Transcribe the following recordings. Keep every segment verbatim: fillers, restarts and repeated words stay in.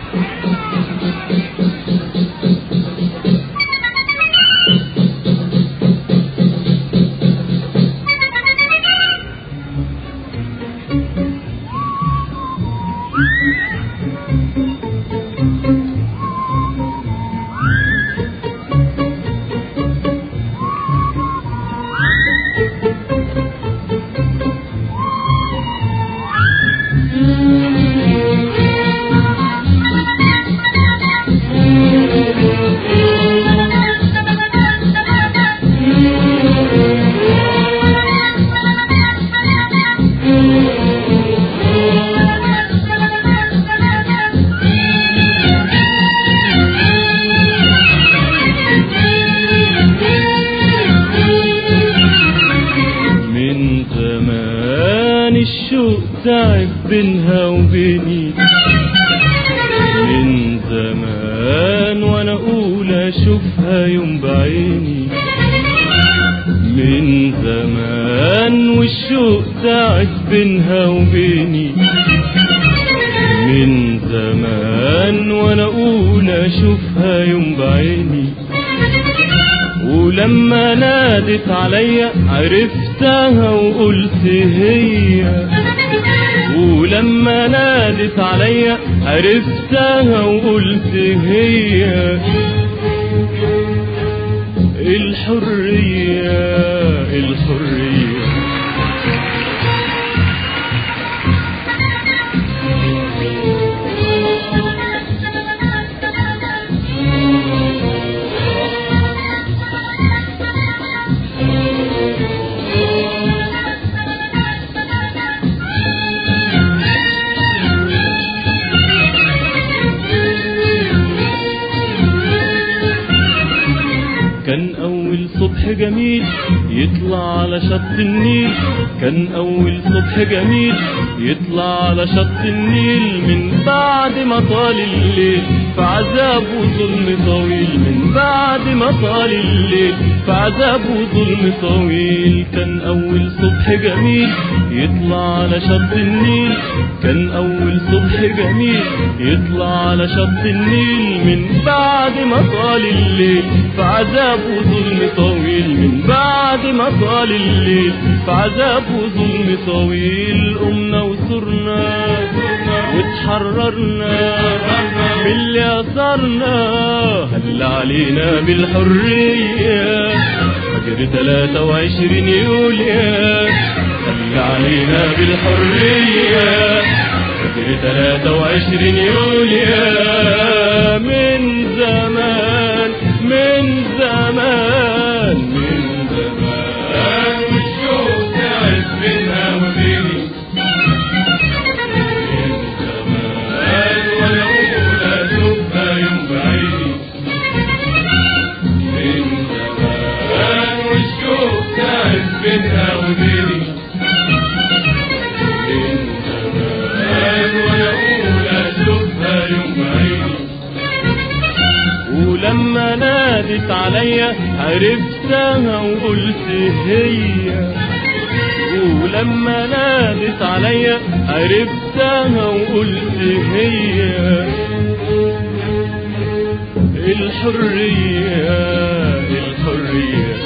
تعب بينها وبيني من زمان وانا اقول اشوفها يوم بعيني، من زمان والشوق تعب بينها وبيني، من زمان وانا اقول اشوفها يوم بعيني، ولما نادت عليا عرفتها وقلت هي، ولما نادت عليا عرفتها وقلت هي الحرية الحرية. كان أول صبح جميل يطلع على شط النيل، كان أول صبح جميل يطلع على شط النيل، من بعد ما طال الليل في عذاب وظلم طويل، من بعد ما طال الليل في عذاب وظلم طويل. كان أول صبح جميل يطلع على شط النيل، كان أول صبح جميل يطلع على شط النيل، من بعد ما طال الليل في عذاب وظلم طويل، من بعد ما طال الليل في عذاب وظلم طويل. قمنا وصرنا واتحررنا من اللي أثرنا، هل علينا بالحرية فجر ثلاثة وعشرين يوليو، هل علينا بالحرية فجر ثلاثة وعشرين يوليو. من زمان من زمان من زمان والشوق تعب بينها وبيني، من زمان وانا اقول اشوفها يوم بعيني، من زمان والشوق تعب بينها وبيني، من زمان وانا اقول اشوفها يوم بعيني. ولما نادت عليا عرفتها وقلت هي، ولما نادت عليا عرفتها وقلت هي الحرية الحرية.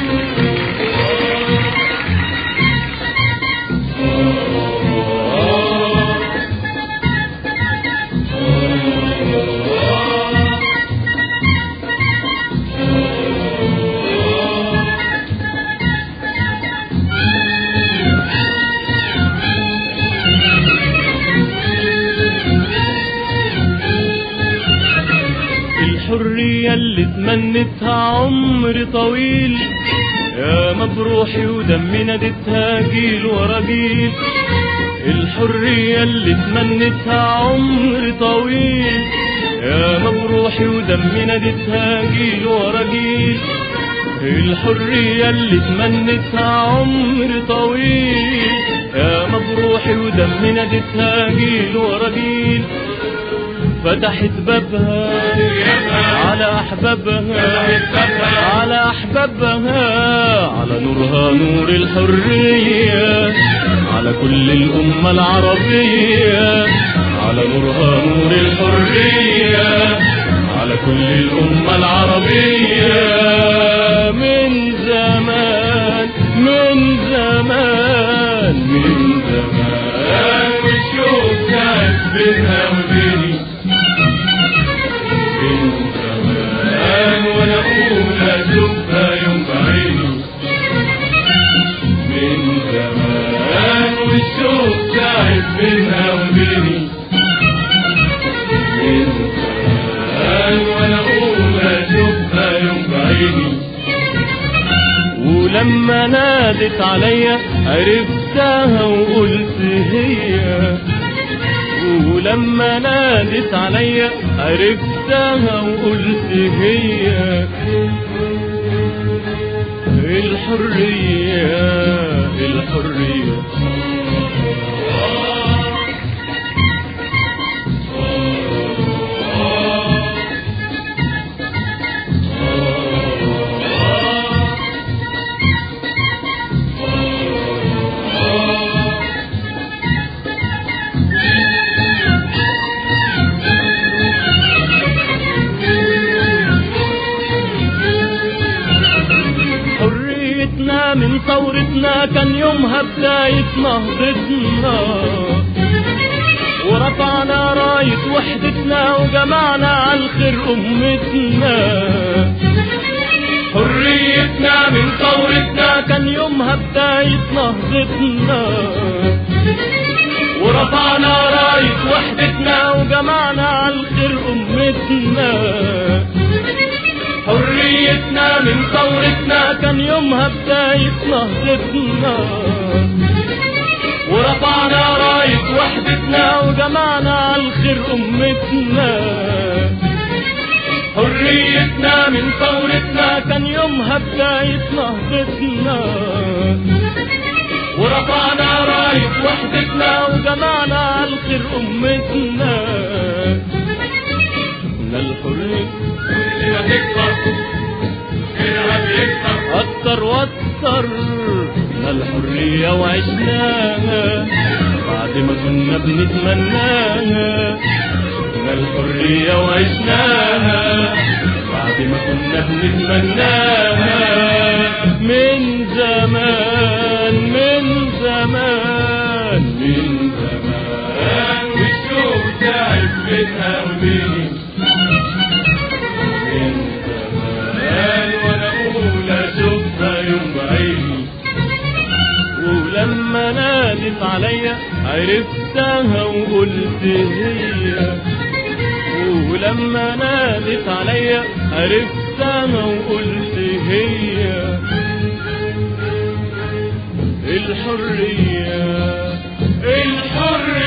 الحرية اللي تمنتها عمر طويل، يا مبروحي ودمي نادتها جيل ورا جيل. الحرية اللي تمنتها عمر طويل، يا مبروحي ودمي نادتها جيل ورا جيل. الحرية اللي تمنتها عمر طويل، يا مبروحي ودمي نادتها جيل ورا جيل. فتحت بابها على أحبابها، على أحبابها، على نورها نور الحرية، على كل الأمة العربية، على نورها نور الحرية. كل الأمة العربية. من زمان من زمان من زمان والشوق كانت بينها وبيني، من زمان وانا اقول اشوفها يوم بعيني، من زمان والشوق كانت بينها وبيني، من زمان وانا اقول اشوفها يوم بعيني. ولما نادت عليا عرفتها وقلت هي، ولما نادت عليا عرفتها وقلت هي الحرية الحرية. من ثورتنا كان يومها بداية نهضتنا، ورفعنا راية وحدتنا وجمعنا عالخير أمتنا. حريتنا من ثورتنا كان يومها بداية نهضتنا، ورفعنا راية وحدتنا وجمعنا عالخير أمتنا. حريتنا من ثورتنا كان يومها بداية نهضتنا، ورفعنا راية وحدتنا وجمعنا عالخير أمتنا. حريتنا من ثورتنا كان يومها بداية نهضتنا، ورفعنا راية وحدتنا وجمعنا عالخير أمتنا. الحرية كل ما تكبر غيرها بيكبر أكتر وأكتر. الحرية وعشناها بعد ما كنا بنتمناها، الحرية وعشناها بعد ما كنا بنتمناها. من زمان من زمان من زمان والشوق تعب بينها وبيني، من زمان وانا اقول اشوفها يوم بعيني. ولما نادت عليا عرفتها وقلت هي، ولما نادت عليا عرفتها وقلت هي الحرية الحرية.